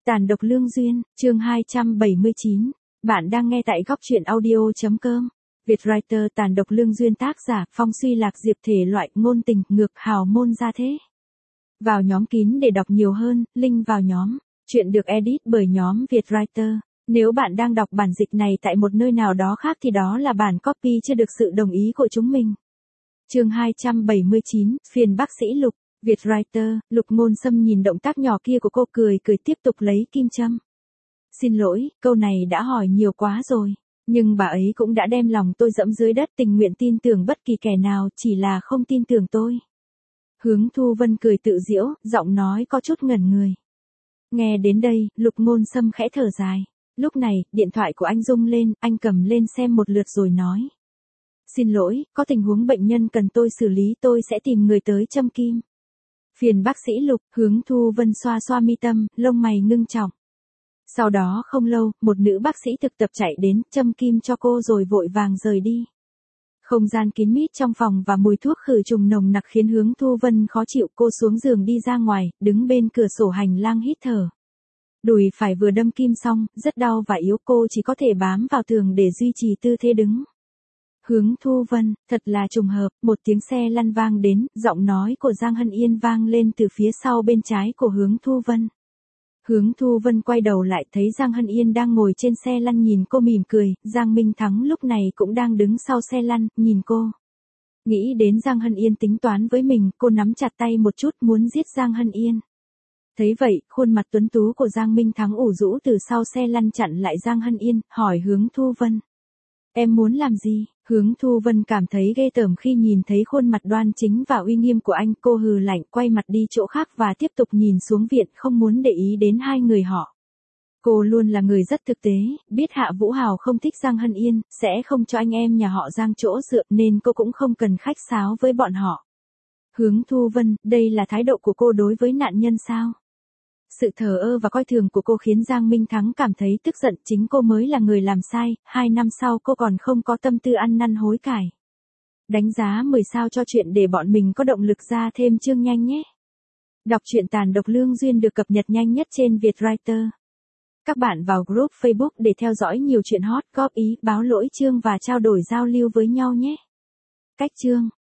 Tàn độc lương duyên, chương 279. Bạn đang nghe tại góc truyện audio.com. Vietwriter Tàn độc lương duyên, tác giả Phong Suy Lạc Diệp, thể loại ngôn tình ngược hào môn gia thế. Vào nhóm kín để đọc nhiều hơn, link vào nhóm. Chuyện được edit bởi nhóm Vietwriter. Nếu bạn đang đọc bản dịch này tại một nơi nào đó khác thì đó là bản copy chưa được sự đồng ý của chúng mình. Chương 279, phiền bác sĩ Lục. Vietwriter, Lục Ngôn Sâm nhìn động tác nhỏ kia của cô, cười tiếp tục lấy kim châm. Xin lỗi, câu này đã hỏi nhiều quá rồi. Nhưng bà ấy cũng đã đem lòng tôi dẫm dưới đất, tình nguyện tin tưởng bất kỳ kẻ nào, chỉ là không tin tưởng tôi. Hướng Thu Vân cười tự giễu, giọng nói có chút ngẩn người. Nghe đến đây, Lục Ngôn Sâm khẽ thở dài. Lúc này, điện thoại của anh rung lên, anh cầm lên xem một lượt rồi nói. Xin lỗi, có tình huống bệnh nhân cần tôi xử lý, tôi sẽ tìm người tới châm kim. Phiền bác sĩ Lục. Hướng Thu Vân xoa xoa mi tâm, lông mày ngưng trọng. Sau đó không lâu, một nữ bác sĩ thực tập chạy đến, châm kim cho cô rồi vội vàng rời đi. Không gian kín mít trong phòng và mùi thuốc khử trùng nồng nặc khiến Hướng Thu Vân khó chịu. Cô xuống giường đi ra ngoài, đứng bên cửa sổ hành lang hít thở. Đùi phải vừa đâm kim xong, rất đau và yếu, cô chỉ có thể bám vào tường để duy trì tư thế đứng. Hướng Thu Vân, thật là trùng hợp, một tiếng xe lăn vang đến, giọng nói của Giang Hân Yên vang lên từ phía sau bên trái của Hướng Thu Vân. Hướng Thu Vân quay đầu lại thấy Giang Hân Yên đang ngồi trên xe lăn nhìn cô mỉm cười, Giang Minh Thắng lúc này cũng đang đứng sau xe lăn, nhìn cô. Nghĩ đến Giang Hân Yên tính toán với mình, cô nắm chặt tay một chút muốn giết Giang Hân Yên. Thấy vậy, khuôn mặt tuấn tú của Giang Minh Thắng ủ rũ từ sau xe lăn chặn lại Giang Hân Yên, hỏi Hướng Thu Vân. Em muốn làm gì? Hướng Thu Vân cảm thấy ghê tởm khi nhìn thấy khuôn mặt đoan chính và uy nghiêm của anh, cô hừ lạnh quay mặt đi chỗ khác và tiếp tục nhìn xuống viện, không muốn để ý đến hai người họ. Cô luôn là người rất thực tế, biết Hạ Vũ Hào không thích Giang Hân Yên, sẽ không cho anh em nhà họ Giang chỗ dựa nên cô cũng không cần khách sáo với bọn họ. Hướng Thu Vân, đây là thái độ của cô đối với nạn nhân sao? Sự thờ ơ và coi thường của cô khiến Giang Minh Thắng cảm thấy tức giận, chính cô mới là người làm sai, 2 năm sau cô còn không có tâm tư ăn năn hối cải. Đánh giá 10 sao cho chuyện để bọn mình có động lực ra thêm chương nhanh nhé. Đọc truyện Tàn độc lương duyên được cập nhật nhanh nhất trên Vietwriter. Các bạn vào group Facebook để theo dõi nhiều chuyện hot, góp ý, báo lỗi chương và trao đổi giao lưu với nhau nhé. Cách chương.